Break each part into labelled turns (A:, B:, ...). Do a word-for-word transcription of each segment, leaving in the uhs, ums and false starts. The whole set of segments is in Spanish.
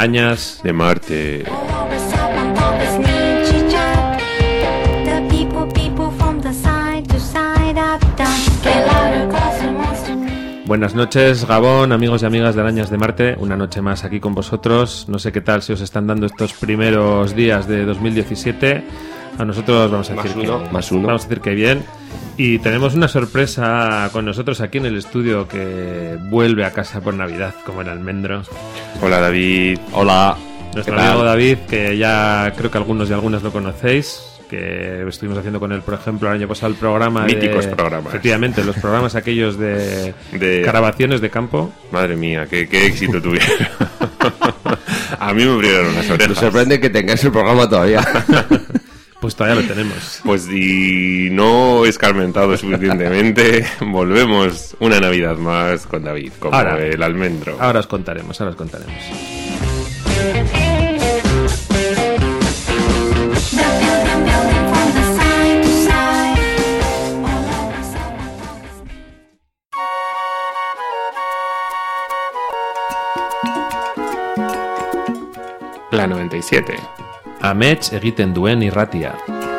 A: Arañas
B: de Marte.
A: Buenas noches, Gabón, amigos y amigas de Arañas de Marte. Una noche más aquí con vosotros. No sé qué tal si os están dando estos primeros días de dos mil diecisiete. A nosotros vamos a decir
B: más uno,
A: que,
B: más uno.
A: Vamos a decir que bien. Y tenemos una sorpresa con nosotros aquí en el estudio que vuelve a casa por Navidad, como el almendro.
B: Hola, David.
C: Hola.
A: Nuestro amigo David, que ya creo que algunos y algunas lo conocéis, que estuvimos haciendo con él, por ejemplo, el año pasado el programa
B: Míticos
A: de,
B: programas.
A: Efectivamente, los programas aquellos de,
B: de
A: grabaciones de campo.
B: Madre mía, qué, qué éxito tuvieron. A mí me abrieron las orejas.
C: Me sorprende que tengáis el programa todavía.
A: Pues todavía lo tenemos.
B: Pues y no escarmentado suficientemente, volvemos una Navidad más con David, como
A: ahora,
B: el almendro.
A: Ahora os contaremos, ahora os contaremos.
B: La noventa y siete.
A: Amets egiten duen irratia.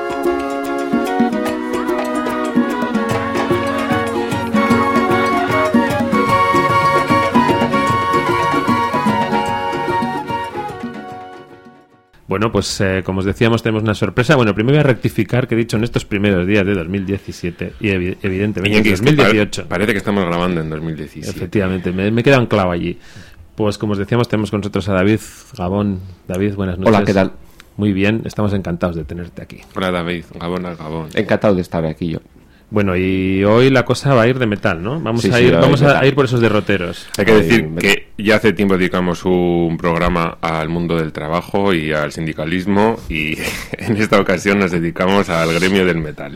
A: Bueno, pues eh, como os decíamos, tenemos una sorpresa. Bueno, primero voy a rectificar que he dicho en estos primeros días de dos mil diecisiete y evi- evidentemente en dos mil dieciocho.
B: Parece que estamos grabando en dos mil diecisiete.
A: Efectivamente, me, me queda un clavo allí. Pues como os decíamos, tenemos con nosotros a David Gabón. David, buenas noches.
C: Hola, ¿qué tal?
A: Muy bien, estamos encantados de tenerte aquí.
B: Hola, David. Gabón al Gabón.
C: Encantado de estar aquí yo.
A: Bueno, y hoy la cosa va a ir de metal, ¿no? Vamos
C: Sí,
A: a
C: sí,
A: ir,
C: va a
A: vamos
C: ir
A: a,
C: metal.
A: a ir por esos derroteros.
B: Hay que
C: Ay,
B: decir
C: me-
B: que ya hace tiempo dedicamos un programa al mundo del trabajo y al sindicalismo, y en esta ocasión nos dedicamos al gremio del metal.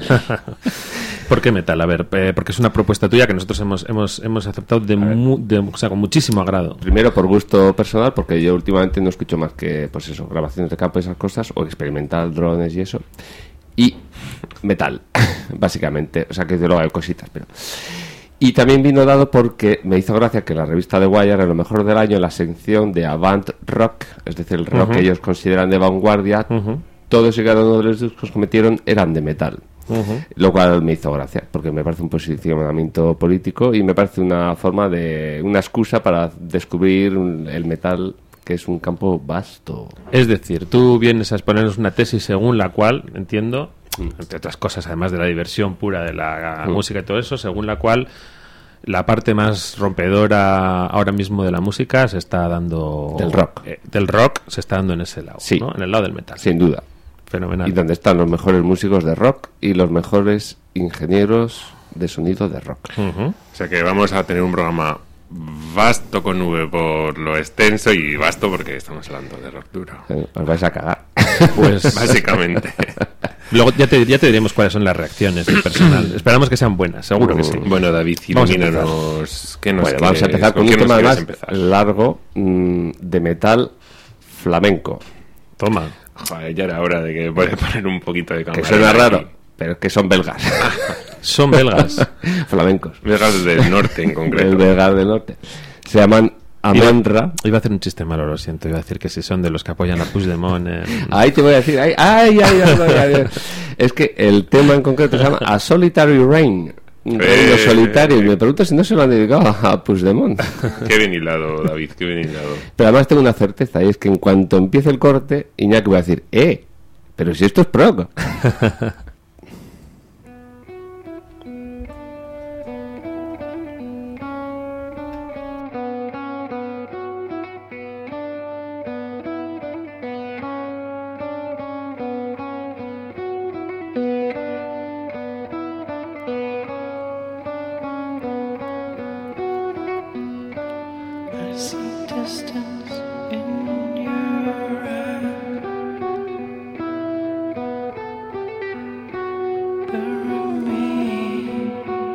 A: ¿Por qué metal? A ver, eh, porque es una propuesta tuya que nosotros hemos hemos, hemos aceptado de, mu- de- o sea, con muchísimo agrado.
C: Primero por gusto personal, porque yo últimamente no escucho más que, pues eso, grabaciones de campo y esas cosas, o experimental, drones y eso. Y metal, básicamente. O sea, que de luego hay cositas, pero... Y también vino dado porque me hizo gracia que la revista The Wire, en lo mejor del año, en la sección de Avant Rock, es decir, el rock
A: Ujú.
C: que ellos consideran de vanguardia,
A: Ujú.
C: todos y cada uno de los discos que metieron eran de metal.
A: Ujú.
C: Lo cual me hizo gracia, porque me parece un posicionamiento político y me parece una forma de... una excusa para descubrir un- el metal, que es un campo vasto.
A: Es decir, tú vienes a exponernos una tesis según la cual, entiendo, entre otras cosas, además de la diversión pura de la
C: Mm.
A: música y todo eso, según la cual la parte más rompedora ahora mismo de la música se está dando...
C: Del rock.
A: eh, del rock se está dando en ese lado,
C: Sí.
A: ¿no? En el lado del metal.
C: Sin duda.
A: Fenomenal.
C: Y donde están los mejores músicos de rock y los mejores ingenieros de sonido de rock.
A: Ujú.
B: O sea que vamos a tener un programa vasto con V por lo extenso, y vasto porque estamos hablando de rock duro.
C: Eh, Os vais a cagar.
A: Pues
B: Básicamente.
A: luego ya te, ya te diremos cuáles son las reacciones del personal. Esperamos que sean buenas, seguro que sí.
B: Bueno, David,
A: Vamos a
B: ilumínanos. ¿Qué nos
C: Bueno, vamos a
B: quieres-
C: empezar con
B: qué
C: un
B: nos
C: tema
B: quieres
C: más
B: empezar?
C: largo, mm, de metal flamenco.
A: Toma.
B: Joder, ya era hora de que puede poner un poquito de
C: Que
B: cámara.
C: suena raro, pero es que son belgas.
A: Son belgas.
C: Flamencos.
B: Belgas del norte, en
C: El
B: concreto.
C: belgas del norte. Se llaman Amanra.
A: Iba a hacer un chiste malo, lo siento. Iba a decir que si son de los que apoyan a Puigdemont en...
C: Ahí te voy a decir, ay, ay, ay, ay, ay, ay. Es que el tema en concreto se llama A Solitary Rain, un reino
B: Eh.
C: solitario, y me pregunto si no se lo han dedicado a Puigdemont.
B: Qué bien hilado, David, qué bien hilado.
C: Pero además tengo una certeza, y es que en cuanto empiece el corte, Iñaki va a decir, eh, pero si esto es prog.
D: I see distance in your eyes. Bury me.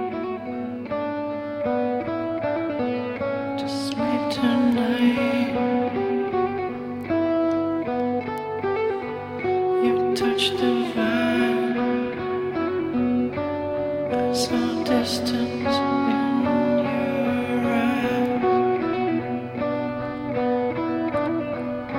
D: Just sleep tonight. You touch divine. I saw distance in your eyes.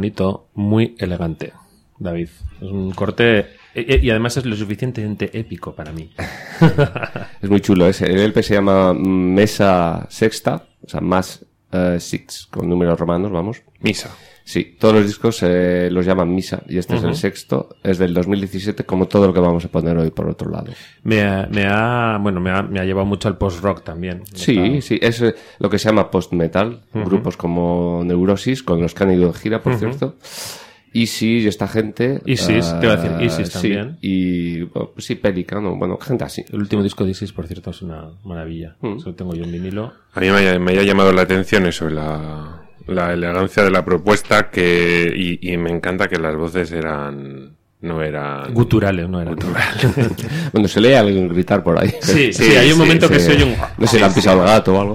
A: bonito, muy elegante, David. Es un corte y, y además es lo suficientemente épico para mí.
C: Es muy chulo. Ese. El L P se llama Mesa Sexta, o sea, más uh, six, con números romanos, vamos.
B: Misa.
C: Sí, todos los discos eh, los llaman Misa, y este uh-huh. es el sexto, es del dos mil diecisiete, como todo lo que vamos a poner hoy por otro lado.
A: Me ha, me ha bueno, me ha, me ha llevado mucho al post-rock también.
C: Sí,
A: Está...
C: sí, es eh, lo que se llama post-metal, uh-huh. grupos como Neurosis, con los que han ido en gira, por uh-huh. cierto. Isis y esta gente.
A: Isis, uh, te iba a decir, Isis
C: sí,
A: también.
C: Y bueno, sí, Pelican, bueno, gente así.
A: El último disco de Isis, por cierto, es una maravilla. Uh-huh. Eso tengo yo en vinilo.
B: A mí me ha, me ha llamado la atención eso, la... la elegancia de la propuesta que y, y me encanta que las voces eran no eran
A: guturales, no eran
B: guturales.
C: Bueno, se lee a alguien gritar por ahí.
A: Sí, sí, sí hay un
C: sí,
A: momento
C: sí,
A: que
C: sí.
A: se oye un
C: no sé, le han pisado el gato o algo.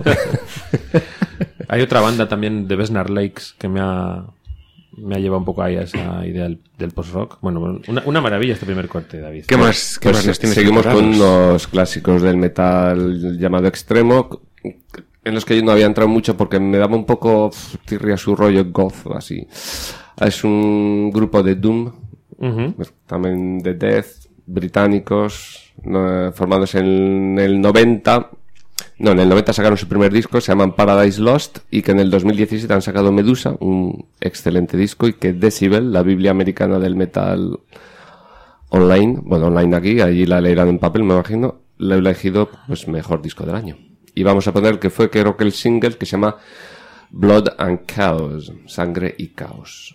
A: Hay otra banda también de Besnar Lakes que me ha me ha llevado un poco ahí a esa idea del, del post-rock. Bueno, una, una maravilla este primer corte, David.
B: ¿Qué más? ¿Qué
C: pues
B: más nos tienes
C: seguimos
B: preparados?
C: con unos clásicos del metal llamado extremo, en los que yo no había entrado mucho porque me daba un poco pff, tirria su rollo goth o así. Es un grupo de doom,
A: Uh-huh.
C: también de death, británicos, no, formados en el noventa. No, en el noventa sacaron su primer disco, se llaman Paradise Lost, y que en el dos mil diecisiete han sacado Medusa, un excelente disco, y que Decibel, la Biblia americana del metal online, bueno, online aquí, allí la leerán en papel, me imagino, le he elegido, pues, mejor disco del año. Y vamos a poner que fue, creo que el single, que se llama Blood and Chaos, Sangre y Caos.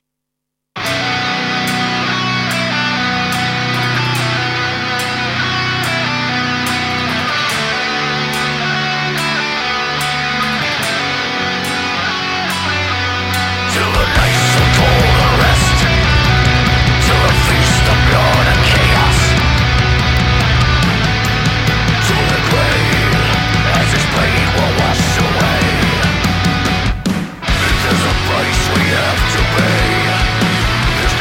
E: There's a price we have to pay.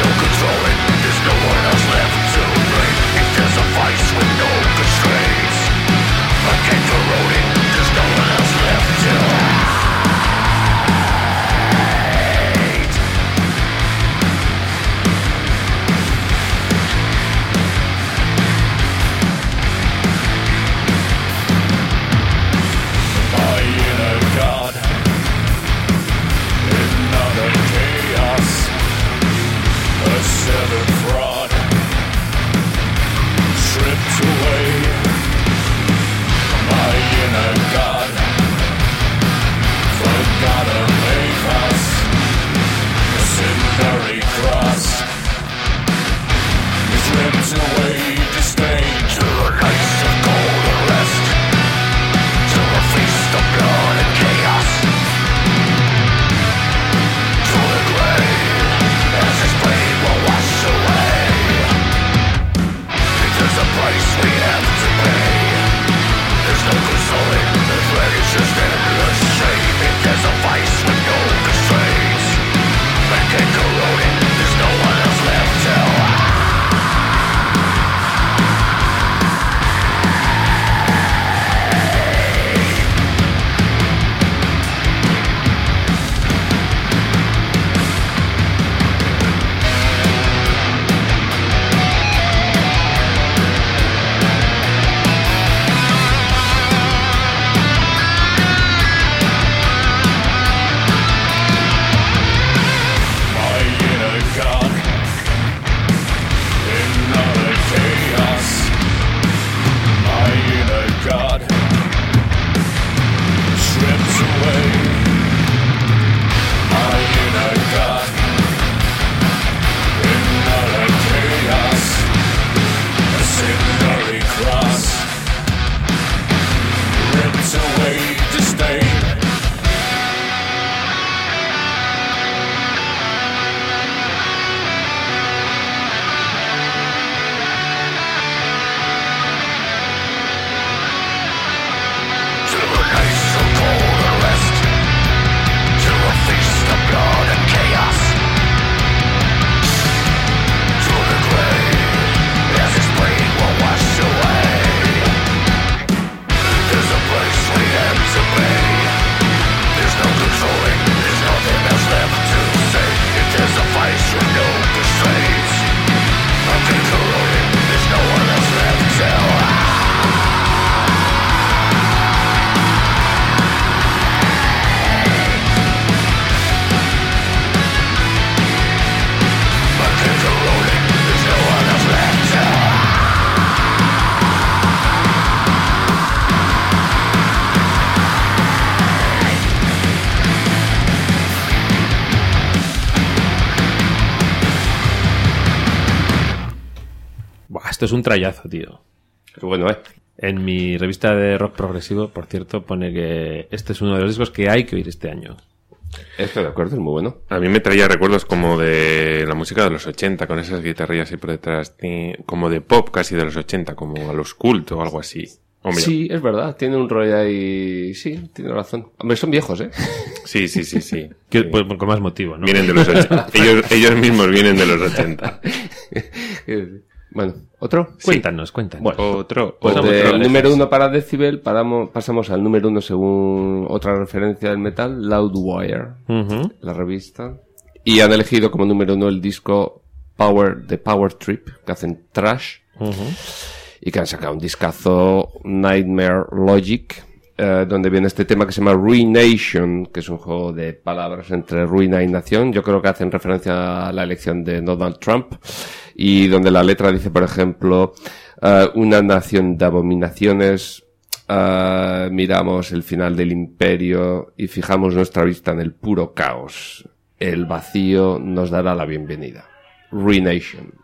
A: Esto es un trayazo, tío.
C: Pero bueno, eh.
A: En mi revista de rock progresivo, por cierto, pone que este es uno de los discos que hay que oír este año.
C: Estoy de acuerdo, es muy bueno.
B: A mí me traía recuerdos como de la música de los ochenta, con esas guitarrillas ahí por detrás, ti- como de pop casi de los ochenta, como a los Cult o algo así. Hombre,
C: Sí, es verdad, tiene un rollo ahí... Sí, tiene razón. Hombre, son viejos, ¿eh?
B: sí, sí, sí, sí.
A: Que-
B: Sí.
A: pues, con más motivo, ¿no?
B: Vienen de los ochenta. ellos, ellos mismos vienen de los ochenta.
C: Bueno, ¿otro?
A: Cuéntanos, cuéntanos.
C: Bueno,
B: Otro,
C: pues
B: otro.
C: del
A: otro.
C: número uno para Decibel paramos, pasamos al número uno según otra referencia del metal, Loudwire,
A: Ujú.
C: la revista. Y han elegido como número uno el disco Power, de Power Trip, que hacen trash.
A: Ujú.
C: Y que han sacado un discazo, Nightmare Logic, eh, donde viene este tema que se llama Ruination, que es un juego de palabras entre ruina y nación. Yo creo que hacen referencia a la elección de Donald Trump, y donde la letra dice, por ejemplo, eh, una nación de abominaciones, eh, miramos el final del imperio y fijamos nuestra vista en el puro caos. El vacío nos dará la bienvenida. Ruination.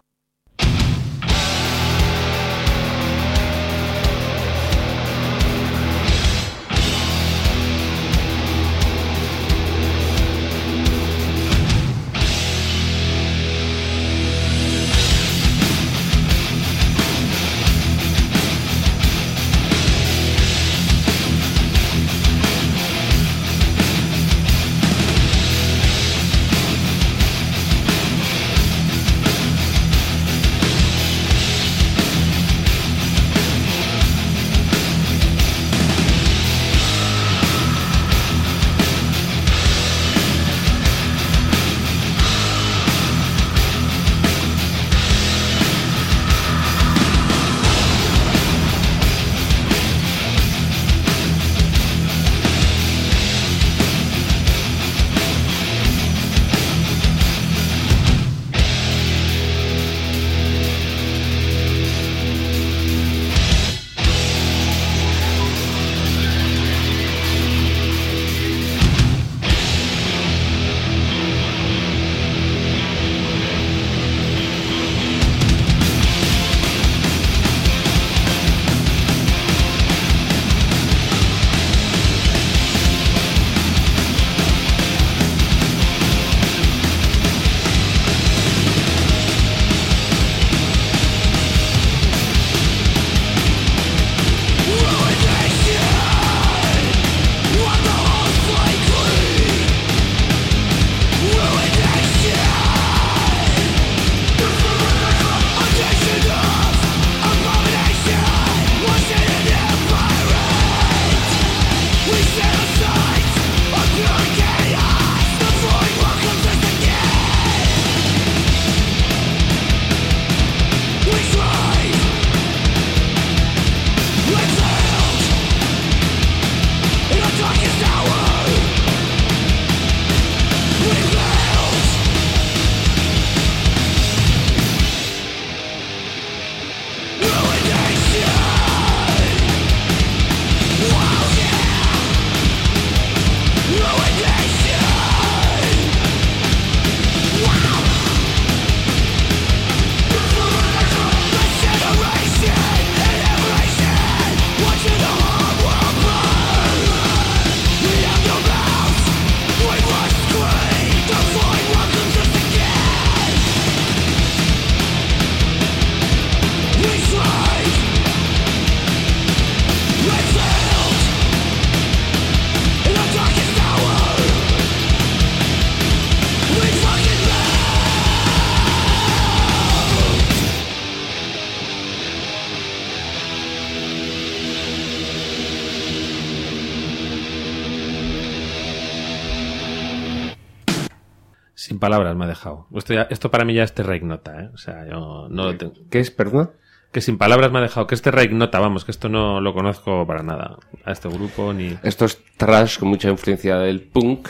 A: Sin palabras me ha dejado. Esto, ya- esto para mí ya es Terra Ignota, ¿eh? O sea, yo no lo tengo.
C: ¿Qué es, perdón?
A: Que sin palabras me ha dejado. Que es Terra Ignota, vamos, que esto no lo conozco para nada. A este grupo ni...
C: Esto es trash con mucha influencia del punk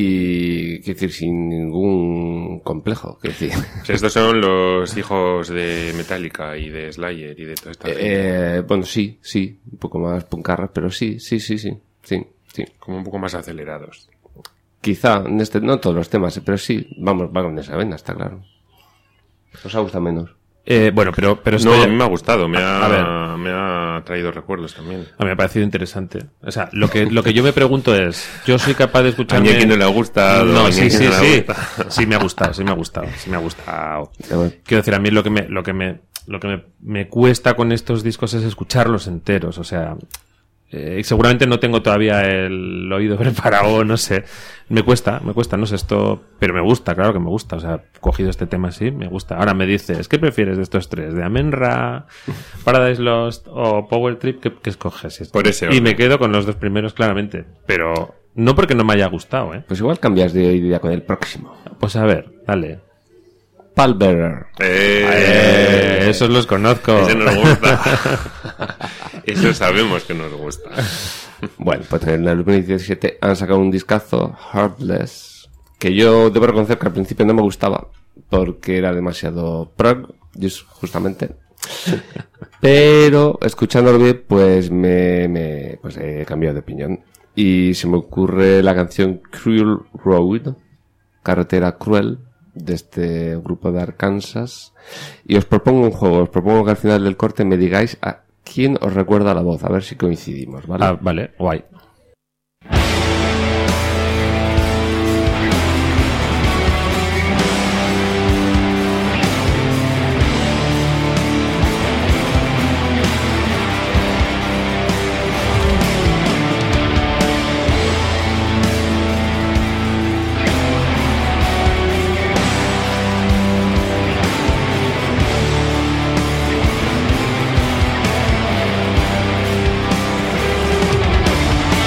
C: y, quiero decir, sin ningún complejo. Quiero decir.
B: O sea, estos son los hijos de Metallica y de Slayer y de toda esta gente.
C: Eh, bueno, sí, sí, un poco más puncarras, pero sí, sí, sí, sí, sí, sí.
B: Como un poco más acelerados.
C: Quizá, en este, no todos los temas, pero sí, vamos, va con esa vena, está claro. Os ha gustado menos.
A: Eh, bueno, pero, pero esto
B: No,
A: ya-
B: a mí me ha gustado, me ha,
A: A ver.
B: me ha traído recuerdos también.
A: a mí me ha parecido interesante. O sea, lo que, lo que yo me pregunto es, yo soy capaz de
B: A
A: escucharme...
B: Iñaki no le ha gustado.
A: No,
B: a
A: sí,
B: Iñaki
A: sí,
B: no le ha
A: sí.
B: gustado.
A: Sí me ha gustado, sí me ha gustado, sí me ha gustado.
C: Ya, bueno.
A: Quiero decir, a mí lo que me, lo que me, lo que me, me cuesta con estos discos es escucharlos enteros. O sea, eh, seguramente no tengo todavía el oído preparado, no sé. Me cuesta, me cuesta, no sé esto, pero me gusta, claro que me gusta. O sea, cogido este tema así, me gusta. Ahora me dices, ¿qué prefieres de estos tres? ¿De Amen-Ra, Paradise Lost o Power Trip? ¿Qué, qué escoges?
B: Por ese
A: Y
B: orden.
A: me quedo con los dos primeros, claramente. Pero no porque no me haya gustado, ¿eh?
C: Pues igual cambias de idea con el próximo.
A: Pues a ver, dale.
C: Palbearer.
B: Eh,
A: Eh, esos los conozco.
B: Ese nos gusta. Eso sabemos que nos gusta.
C: Bueno, pues en el dos mil diecisiete han sacado un discazo, Heartless, que yo debo reconocer que al principio no me gustaba, porque era demasiado prog, y es justamente. Pero escuchándolo bien, pues me, me pues he cambiado de opinión. Y se me ocurre la canción Cruel Road, Carretera Cruel, de este grupo de Arkansas. Y os propongo un juego, os propongo que al final del corte me digáis a quién os recuerda la voz, a ver si coincidimos, ¿vale?
A: Ah, vale, guay.
D: Thank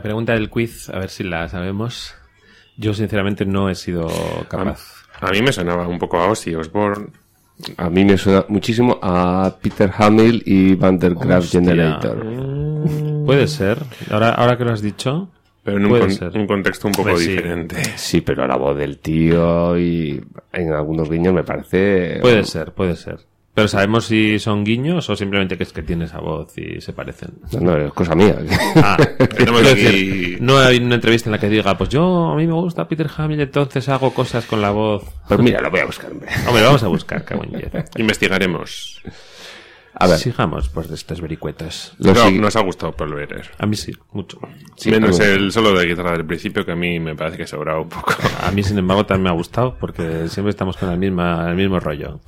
A: pregunta del quiz, a ver si la sabemos. Yo, sinceramente, no he sido capaz.
B: A mí me sonaba un poco a Ozzy Osbourne.
C: A mí me suena muchísimo a Peter Hamill y Van der Graaf
A: Hostia.
C: Generator.
A: Puede ser. Ahora, ahora que lo has dicho,
B: Pero en un,
A: puede
B: con-
A: ser.
B: un contexto un poco
A: Pues sí.
B: diferente.
C: Sí, pero la voz del tío y en algunos guiños me parece...
A: Puede ser, puede ser. Pero ¿sabemos si son guiños o simplemente que es que tiene esa voz y se parecen?
C: No, no, es cosa mía.
A: Ah,
B: Tenemos
A: quiero
B: aquí-
A: decir, no hay una entrevista en la que diga, pues yo, a mí me gusta Peter Hamill, entonces hago cosas con la voz.
C: Pues mira, lo voy a buscar, hombre.
A: Hombre, vamos a buscar, cago en diez.
B: Investigaremos.
C: A ver,
A: Sigamos, pues, de estos vericuetos.
C: lo
B: No,
C: sigui-
B: nos ha gustado Polverer.
A: A mí sí, mucho.
C: Sí,
B: Menos
C: algo.
B: el solo de guitarra del principio, que a mí me parece que sobraba un poco.
A: A mí, sin embargo, también me ha gustado porque siempre estamos con el, misma, el mismo rollo.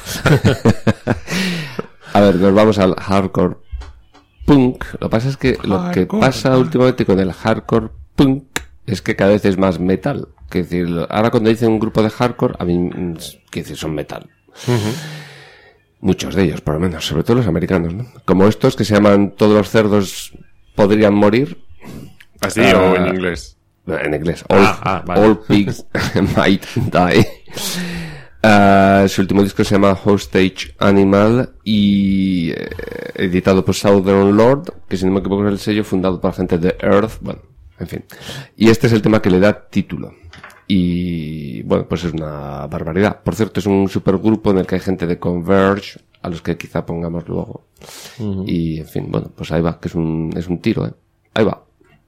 C: A ver, nos vamos al hardcore punk. Lo que pasa es que lo que pasa últimamente con el hardcore punk es que cada vez es más metal. Es decir, ahora cuando dicen un grupo de hardcore, a mí, mm, quiero decir, son metal. Muchos de ellos, por lo menos, sobre todo los americanos, ¿no? Como estos que se llaman Todos los cerdos podrían morir.
B: Así
C: Ah.
B: o en inglés.
C: En inglés. All,
A: Ah, ah, vale.
C: all pigs might die. Ah, su último disco se llama Hostage Animal y eh, editado por Southern Lord, que si no me equivoco es el sello fundado por la gente de Earth. Bueno, en fin. Y este es el tema que le da título. Y bueno, pues es una barbaridad. Por cierto, es un supergrupo en el que hay gente de Converge, a los que quizá pongamos luego. Y en fin, bueno, pues ahí va, que es un, es un tiro, ¿eh? Ahí va.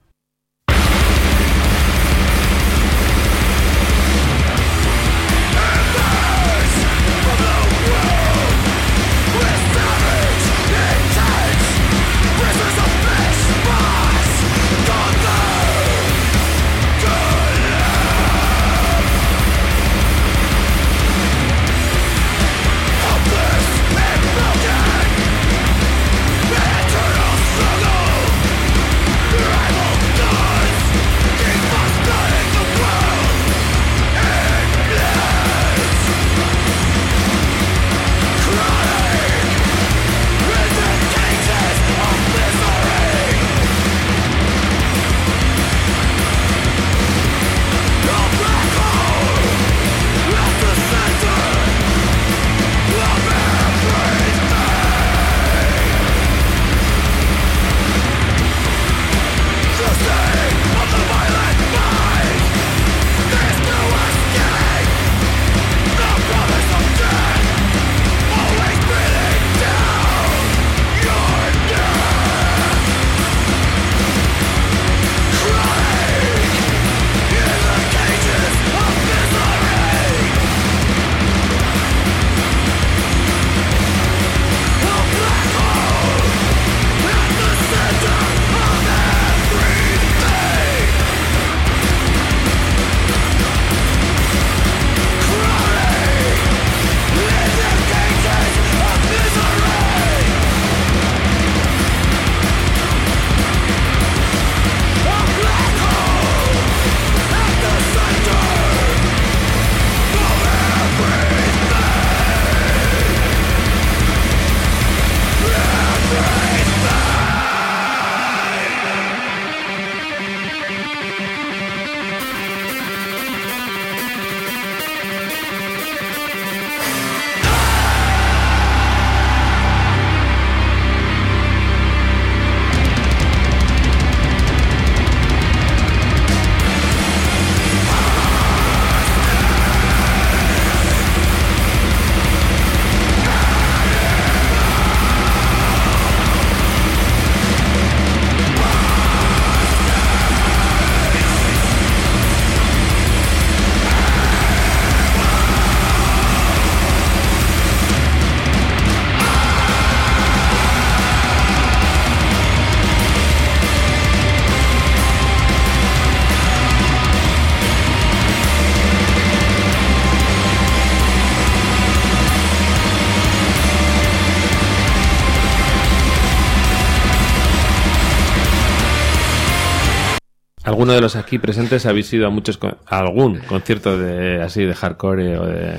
A: ¿Alguno de los aquí presentes habéis ido a muchos con- a algún concierto de así de hardcore o de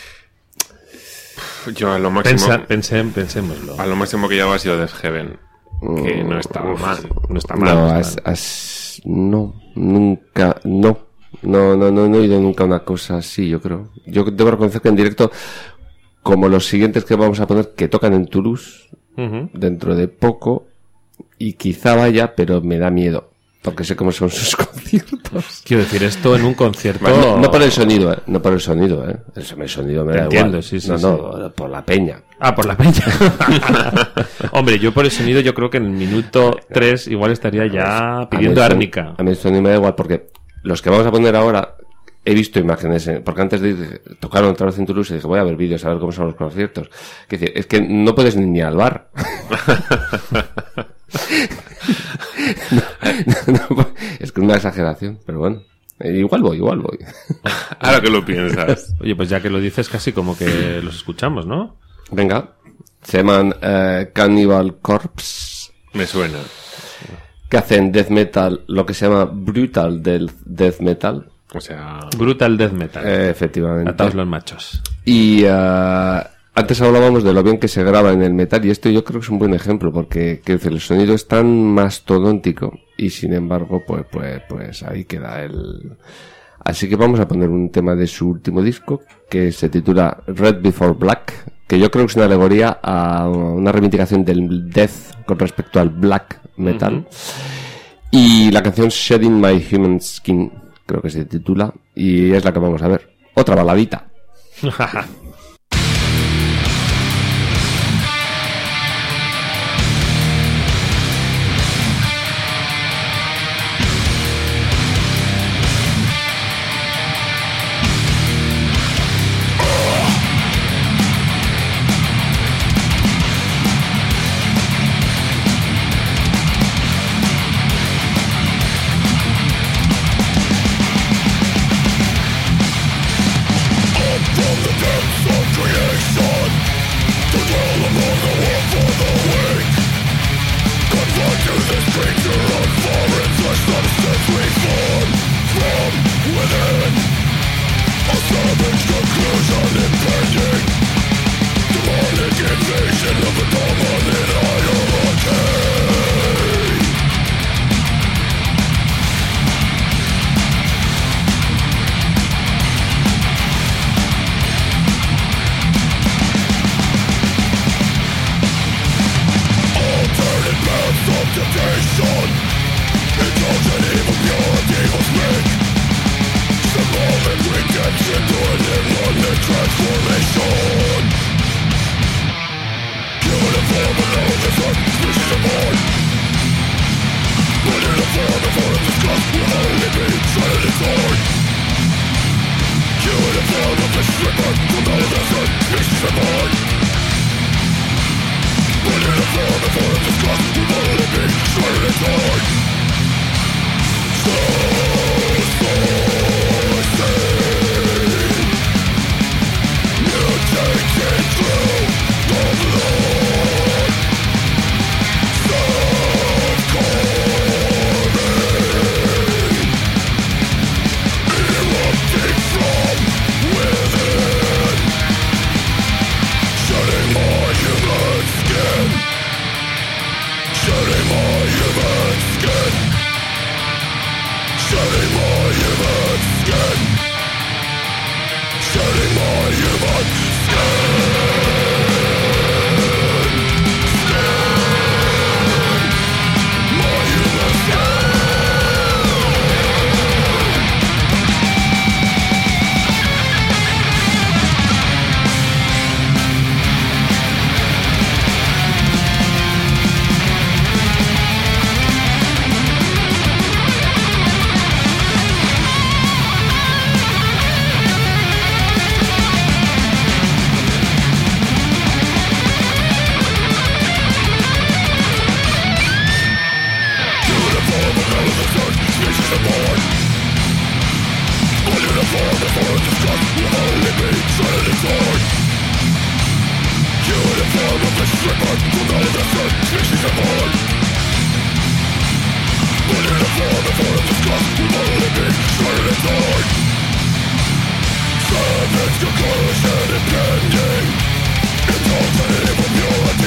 B: Yo a lo máximo,
A: Pensa, pensé, pensémoslo.
B: a lo máximo que llevaba ha sido Death Heaven, que no está
C: Uf.
B: mal.
A: No está mal.
C: No,
A: no
C: has,
A: está mal.
C: has- no, nunca, no. No, no, no, no he oído nunca una cosa así, yo creo. Yo debo reconocer que en directo, como los siguientes que vamos a poner, que tocan en Toulouse, uh-huh. dentro de poco, y quizá vaya, pero me da miedo. Porque sé cómo son sus conciertos.
A: Quiero decir, esto en un concierto...
C: No, no por el sonido, ¿eh? No por el sonido, ¿eh? El sonido me
A: Te
C: da
A: entiendo,
C: igual.
A: sí, sí,
C: no,
A: sí.
C: no, por la peña.
A: Ah, por la peña. Hombre, yo por el sonido yo creo que en el minuto tres igual estaría ya pidiendo
C: a mí el
A: árnica.
C: son- A mí el sonido me da igual porque los que vamos a poner ahora... He visto imágenes, eh, porque antes de ir, tocaron otra vez en Toulouse y dije, voy a ver vídeos a ver cómo son los conciertos. Que decir, es que no puedes ni, ni al bar. no, no, no, es que es una exageración, pero bueno. Eh, igual voy, igual voy.
B: Ahora que lo piensas.
A: Oye, pues ya que lo dices casi como que los escuchamos, ¿no?
C: Venga. Se llaman eh, Cannibal Corpse,
B: Me suena.
C: que hacen death metal, lo que se llama brutal del death metal.
B: O sea...
A: Brutal Death Metal.
C: Eh, efectivamente.
A: Ataos los machos.
C: Y uh, antes hablábamos de lo bien que se graba en el metal y esto yo creo que es un buen ejemplo porque quiero decir, el sonido es tan mastodóntico y sin embargo pues pues pues ahí queda el... Así que vamos a poner un tema de su último disco que se titula Red Before Black, que yo creo que es una alegoría a una reivindicación del death con respecto al black metal. Uh-huh. Y la canción Shedding My Human Skin creo que se titula y es la que vamos a ver. Otra baladita.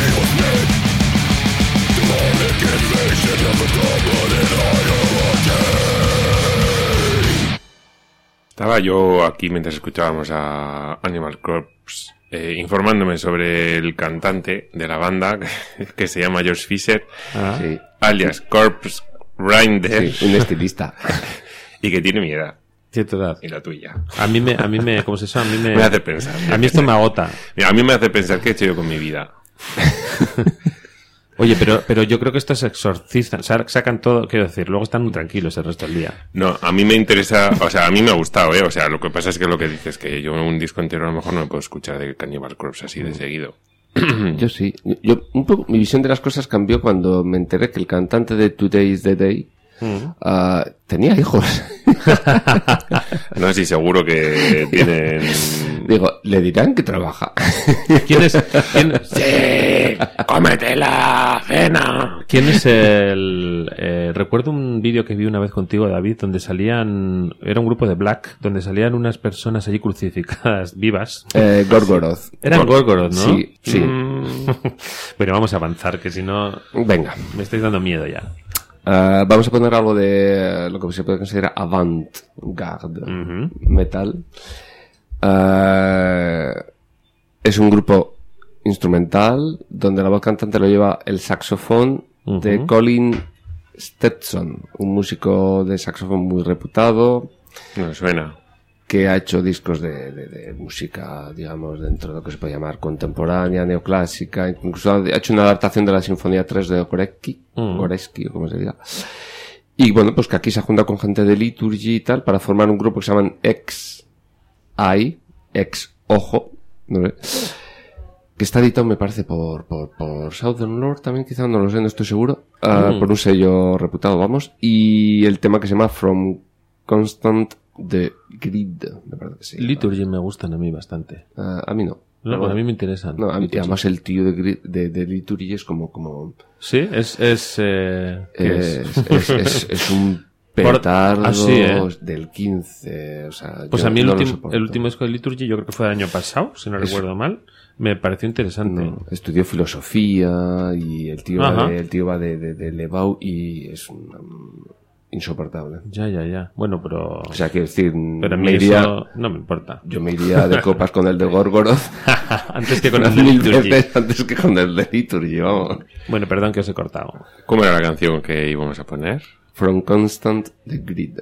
E: Invasion of the double in higher again.
B: Estaba yo aquí mientras escuchábamos a Animal Corpse eh, informándome sobre el cantante de la banda que, que se llama George Fisher,
A: Ah.
C: Sí,
B: alias Corpse Grinder,
C: sí, un estilista.
B: y que tiene mi edad
A: Cierta edad.
B: y la tuya.
A: A mí me, a mí me, ¿cómo se llama? A mí me,
B: Me hace pensar.
A: a mí esto me agota.
B: Mira, a mí me hace pensar qué he hecho yo con mi vida.
A: Oye, pero, pero yo creo que estos exorcistas sa- sacan todo, quiero decir, luego están muy tranquilos el resto del día.
B: No, a mí me interesa, o sea, a mí me ha gustado, ¿eh? O sea, lo que pasa es que lo que dices, que yo un disco entero a lo mejor no me puedo escuchar de Cannibal Corpse así de seguido.
C: Yo sí. Yo, un poco, mi visión de las cosas cambió cuando me enteré que el cantante de Today is the Day ah, tenía hijos.
B: No sé si seguro que tienen...
C: Digo, le dirán que trabaja.
A: ¿Quién es, quién,
B: ¡Sí! ¡Cómete la cena!
A: quién es el, eh, recuerdo un vídeo que vi una vez contigo, David, donde salían, era un grupo de Black, donde salían unas personas allí crucificadas vivas.
C: eh, Gorgoroth.
A: Eran Gorgoroth, ¿no?
C: Sí, sí.
A: Mm. Bueno, vamos a avanzar, que si no,
C: Venga.
A: me estáis dando miedo ya.
C: Ah, vamos a poner algo de lo que se puede considerar avant-garde
A: Ujú.
C: metal. Ah, es un grupo instrumental donde la voz cantante lo lleva el saxofón de
A: Ujú.
C: Colin Stetson, un músico de saxofón muy reputado
B: No suena.
C: que ha hecho discos de, de- de música, digamos, dentro de lo que se puede llamar contemporánea, neoclásica, incluso ha hecho una adaptación de la Sinfonía tres de Gorecki,
A: Mm.
C: Gorecki, o como se diga. Y bueno, pues que aquí se ha juntado con gente de Liturgy y tal para formar un grupo que se llaman Ex Eye, Ex Ojo, ¿no sé? Que está editado, me parece, por, por, por Southern Lord también, quizá, no lo sé, no estoy seguro, ah,
A: Mm.
C: por un sello reputado, vamos, y el tema que se llama From Constant the Grid, me parece que sí.
A: Liturgy me gustan a mí bastante.
C: Ah, a mí no.
A: No,
C: Pero
A: pues a mí
C: bueno.
A: me interesan.
C: No, a mí, y
A: Liturgy.
C: además el tío de, Grid- de, de Liturgy es como, como,
A: Sí, es, es, eh, ¿qué
C: es,
A: es?
C: es, es- es un
A: Por-
C: petardo
A: ah, sí, ¿eh?
C: del quince, o sea,
A: Pues
C: yo
A: a mí el,
C: no lo
A: último,
C: soporto.
A: el último disco de Liturgy yo creo que fue del año pasado, si no recuerdo mal. Me pareció interesante.
C: No, estudió filosofía y el tío, va
A: Ajá.
C: de, el tío va de, de, de Levau y es un, um, insoportable.
A: Ya, ya, ya. Bueno, pero...
C: O sea, quiero decir,
A: pero a mí
C: me iría,
A: eso no me importa.
C: yo me iría de copas con el de Gorgoroth
A: Antes que con el de
C: mil
A: Liturgy.
C: veces antes que con el de Liturgy, vamos.
A: Bueno, perdón que os he cortado.
B: ¿Cómo era la canción que íbamos a poner?
C: From Constant the Grid.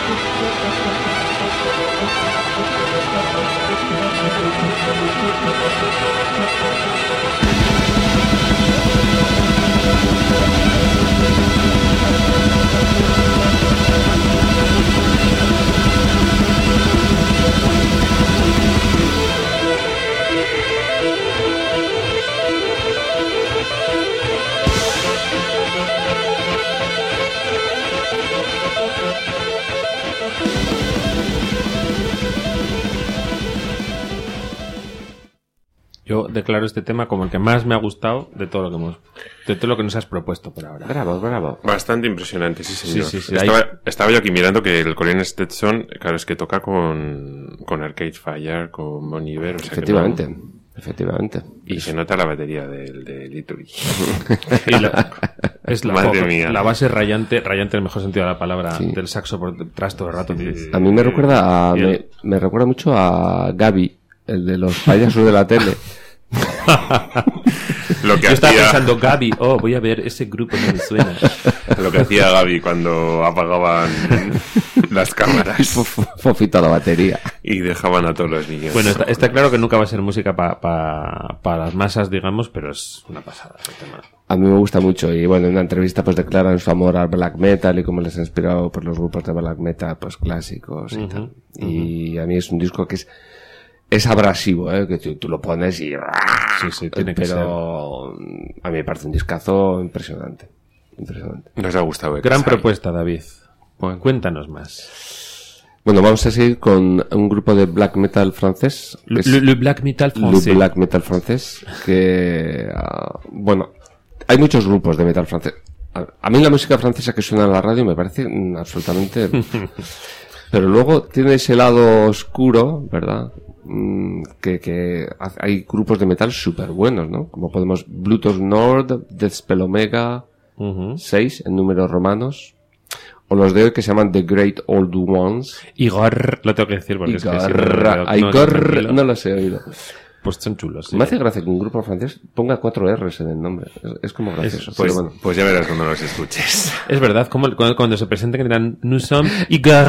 A: Yo declaro este tema como el que más me ha gustado de todo lo que hemos, de todo lo que nos has propuesto por ahora.
C: Bravo, bravo.
B: Bastante impresionante, sí, señor.
A: Sí, sí, sí,
B: estaba,
A: ahí-
B: estaba yo aquí mirando que el Colin Stetson, claro, es que toca con, con Arcade Fire, con Bon Iver, o sea que
C: Efectivamente,
B: no-
C: efectivamente.
B: y se nota la batería del de Liturgy.
A: Y la- es la,
B: Madre mía.
A: la base rayante, rayante en el mejor sentido de la palabra,
C: Sí.
A: del saxo por detrás todo el rato.
C: A mí me recuerda a,
A: Y el-
C: me, me recuerda mucho a Gaby, el de los payasos de la tele.
B: Lo que
A: Yo estaba
B: hacía,
A: pensando, Gaby, oh, voy a ver ese grupo, no me suena.
B: lo que hacía Gaby cuando apagaban las cámaras
C: Fofito a la batería.
B: y dejaban a todos los niños.
A: Bueno, está, está claro que nunca va a ser música para pa, pa las masas, digamos, pero es una pasada el tema.
C: A mí me gusta mucho y bueno, en una entrevista pues declaran su amor al black metal y cómo les ha inspirado por los grupos de black metal pues clásicos y tal. Y a mí es un disco que es es abrasivo, ¿eh? Que tú, tú lo pones y
A: Sí, sí, tiene que
C: pero a mí me parece un discazo impresionante. Impresionante.
B: Nos ha gustado.
A: Gran
B: Exile.
A: propuesta, David. Cuéntanos más.
C: Bueno, vamos a seguir con un grupo de black metal francés.
A: Le,
C: Es-
A: le- le black metal
C: Le
A: français.
C: black metal francés que ah, bueno, hay muchos grupos de metal francés. A, a mí la música francesa que suena en la radio me parece mm, absolutamente pero luego tiene ese lado oscuro, ¿verdad? Mm, que, que ha- hay grupos de metal súper buenos, ¿no? Como podemos Bluetooth Nord, Deathspell Omega,
A: Ujú.
C: seis en números romanos, o los de hoy que se llaman The Great Old Ones.
A: Igor, lo tengo que decir porque es que
C: Igor,
A: siempre me veo- no,
C: Igor,
A: tranquilo.
C: no los he oído.
A: Pues son chulos. sí.
C: Me hace gracia que un grupo francés ponga cuatro R's en el nombre. Es, es como gracioso.
B: Pues,
C: pero bueno.
B: pues ya verás cuando los escuches.
A: Es verdad, como el- cuando, cuando se presenten que dirán Nous sommes Igor.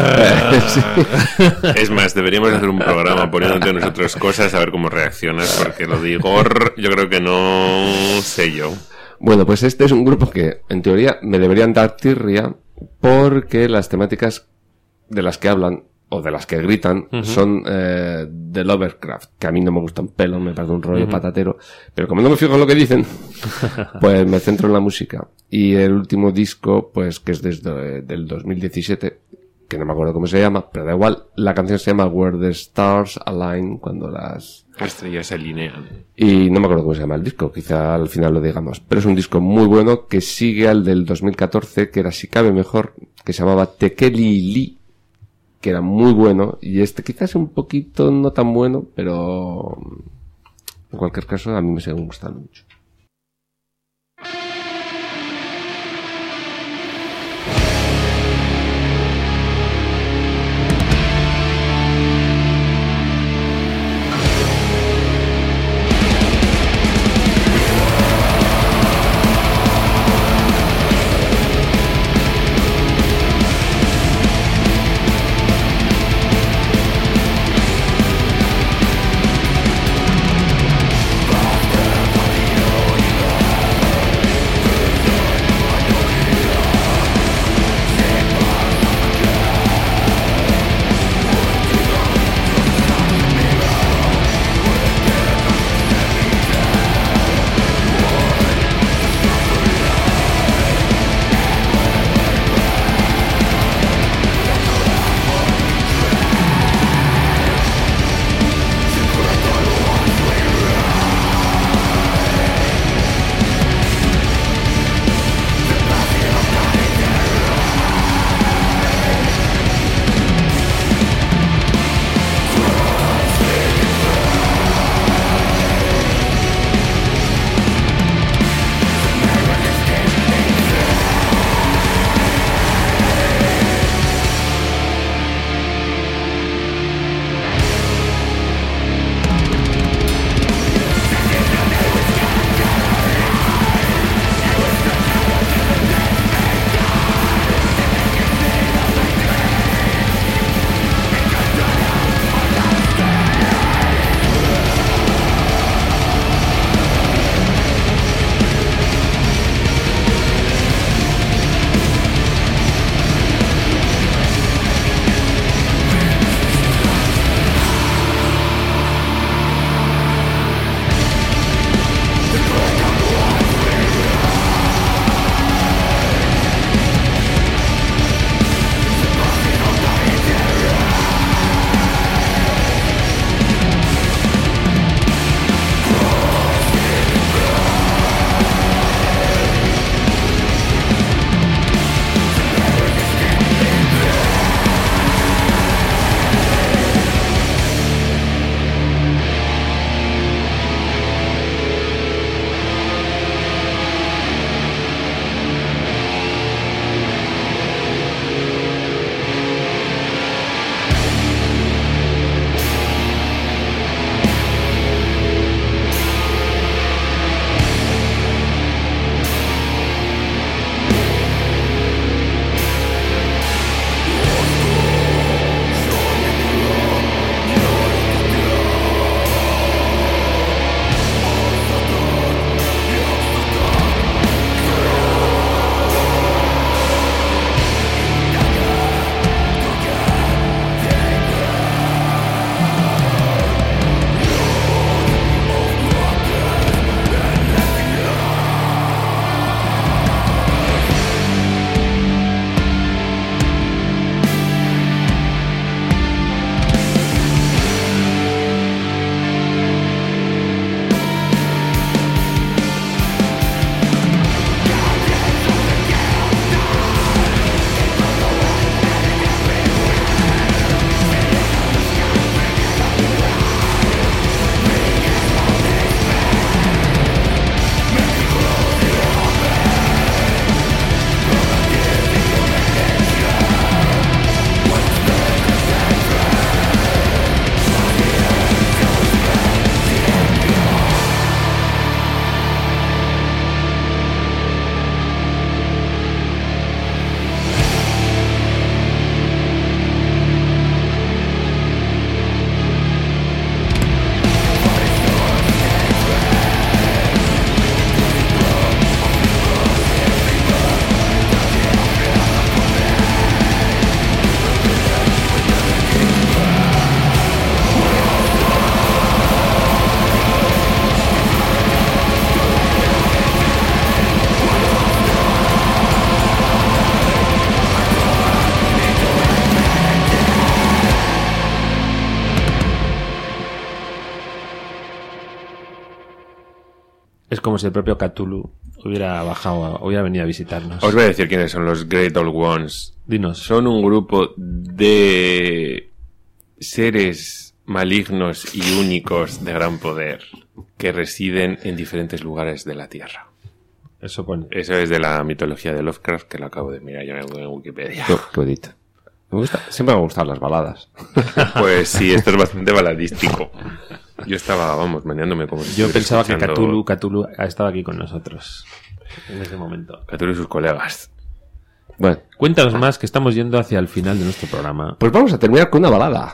B: Es más, deberíamos hacer un programa poniéndote nosotros cosas a ver cómo reaccionas, porque lo de Igor yo creo que no sé yo.
C: Bueno, pues este es un grupo que, en teoría, me deberían dar tirria porque las temáticas de las que hablan o de las que gritan son eh, de Lovecraft, que a mí no me gusta un pelo, me parece un rollo patatero, pero como no me fijo en lo que dicen, pues me centro en la música. Y el último disco, pues que es desde del dos mil diecisiete, que no me acuerdo cómo se llama, pero da igual, la canción se llama Where the Stars Align, cuando las...
B: Estrellas se alinean.
C: Y no me acuerdo cómo se llama el disco, quizá al final lo digamos. Pero es un disco muy bueno que sigue al del dos mil catorce, que era si cabe mejor, que se llamaba Tekeli Li, que era muy bueno. Y este quizás un poquito no tan bueno, pero en cualquier caso a mí me sigue gustando mucho.
E: After the
A: Es como si el propio Cthulhu hubiera bajado, hubiera venido a visitarnos.
B: Os voy a decir quiénes son los Great Old Ones.
A: Dinos.
B: Son un grupo de seres malignos y únicos de gran poder que residen en diferentes lugares de la Tierra.
A: Eso pone.
B: Eso es de la mitología de Lovecraft, que lo acabo de mirar yo en Wikipedia.
C: Qué, qué bonito. Me gusta, siempre me han gustado las baladas.
B: Pues sí, esto es bastante baladístico. Yo estaba, vamos, meneándome como si
A: Yo
B: estuviera
A: pensaba que
B: escuchando
A: Cthulhu, Cthulhu estaba aquí con nosotros en ese momento.
B: Cthulhu y sus colegas.
C: Bueno,
A: Cuéntanos más, que estamos yendo hacia el final de nuestro programa.
C: pues vamos a terminar con una balada.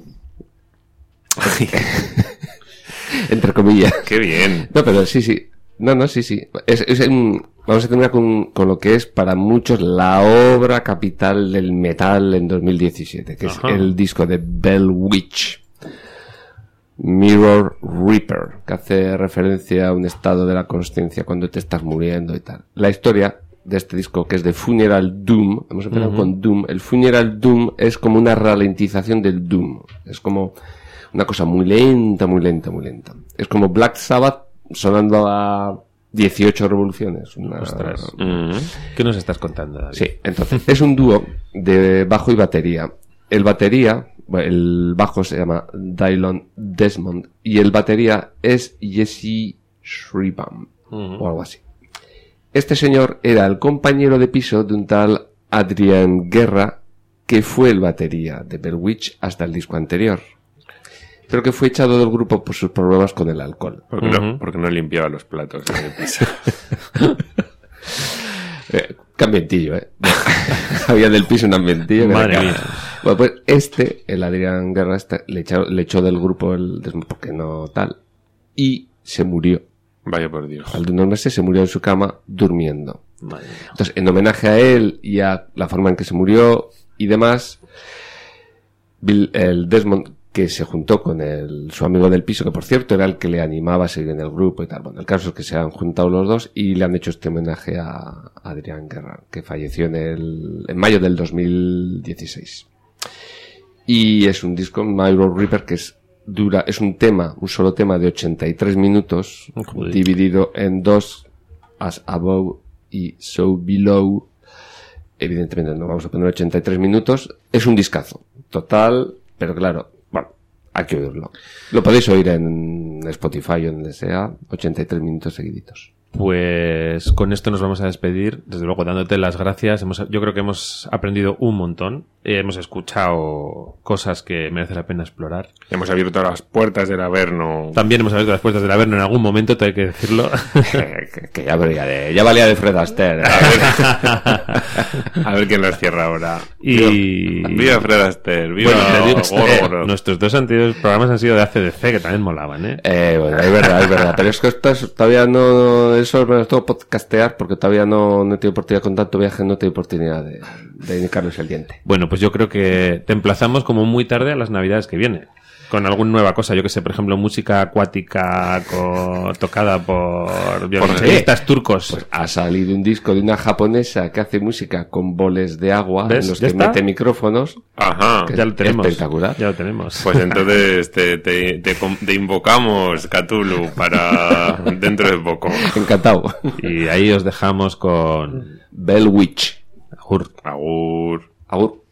C: Entre comillas.
B: ¡Qué bien!
C: No, pero sí, sí. No, no, sí, sí. Es, es un- vamos a terminar con, con lo que es para muchos la obra capital del metal en dos mil diecisiete, que
A: Ajá.
C: es el disco de Bell Witch, Mirror Reaper, que hace referencia a un estado de la consciencia cuando te estás muriendo y tal. La historia de este disco, que es de Funeral Doom, hemos empezado
A: Ujú.
C: con Doom. El Funeral Doom es como una ralentización del Doom. Es como una cosa muy lenta, muy lenta, muy lenta. Es como Black Sabbath sonando a dieciocho revoluciones. Una-
A: Ostras.
B: Mm.
A: ¿Qué nos estás contando, David?
C: Sí, entonces es un dúo de bajo y batería. El batería, bueno, el bajo se llama Dylan Desmond y el batería es Jesse Shrivam
A: Ujú.
C: o algo así. Este señor era el compañero de piso de un tal Adrian Guerra, que fue el batería de Bell Witch hasta el disco anterior, pero que fue echado del grupo por sus problemas con el alcohol.
B: Porque, no,
A: Ujú.
B: porque no limpiaba los platos en el piso.
C: Eh, qué ambientillo, ¿eh? Había del piso un ambientillo. que
A: Madre
C: era-
A: mía.
C: Bueno, pues este, el Adrián Guerra, este, le, echó, le echó del grupo el Desmond porque no tal, y se murió.
B: Vaya por Dios.
C: Al de unos meses se murió en su cama durmiendo.
A: Madre mía.
C: Entonces, en homenaje a él y a la forma en que se murió y demás, Bill, el Desmond, que se juntó con el, su amigo del piso, que por cierto era el que le animaba a seguir en el grupo y tal. Bueno, el caso es que se han juntado los dos y le han hecho este homenaje a Adrián Guerra, que falleció en el, en mayo del dos mil dieciséis. Y es un disco, Mirror Reaper, que es dura, es un tema, un solo tema de ochenta y tres minutos,
A: Joder.
C: dividido en dos, As Above y So Below. Evidentemente no vamos a poner ochenta y tres minutos. Es un discazo total, pero claro, bueno, hay que oírlo. Lo podéis oír en Spotify o en donde sea, ochenta y tres minutos seguiditos.
A: Pues con esto nos vamos a despedir, desde luego dándote las gracias. Hemos, yo creo que hemos aprendido un montón, eh, hemos escuchado cosas que merece la pena explorar.
B: Hemos abierto las puertas del Averno.
A: También hemos abierto las puertas del Averno en algún momento, te hay que decirlo.
C: Eh, que, que ya valía de, ya valía de Fred Astaire.
B: A ver quién las cierra ahora.
A: Y-
B: Viva, viva Fred Astaire, viva
A: Bueno, te digo, eh,
B: Gorgoroth.
A: nuestros dos anteriores programas han sido de A C D C, que también molaban, ¿eh?
C: Eh, bueno, es verdad, es verdad. Pero es que esto es- todavía no, eso me lo tengo que podcastear porque todavía no, no he tenido oportunidad con tanto viaje, no he tenido oportunidad de, de indicarles el diente.
A: Bueno, pues yo creo que te emplazamos como muy tarde a las navidades que viene. Con alguna nueva cosa, yo que sé, por ejemplo, música acuática co- tocada por violinistas turcos.
C: Pues ha salido un disco de una japonesa que hace música con boles de agua
A: ¿Ves?
C: en los
A: ¿Ya
C: que
A: está?
C: mete micrófonos.
B: Ajá.
C: Que
A: Ya lo tenemos.
C: espectacular.
A: Ya lo tenemos.
B: Pues entonces te, te, te, com- te invocamos, Cthulhu, para dentro de poco.
C: Encantado.
A: Y ahí os dejamos con
C: Bell Witch.
A: Agur.
B: Agur.
C: Agur.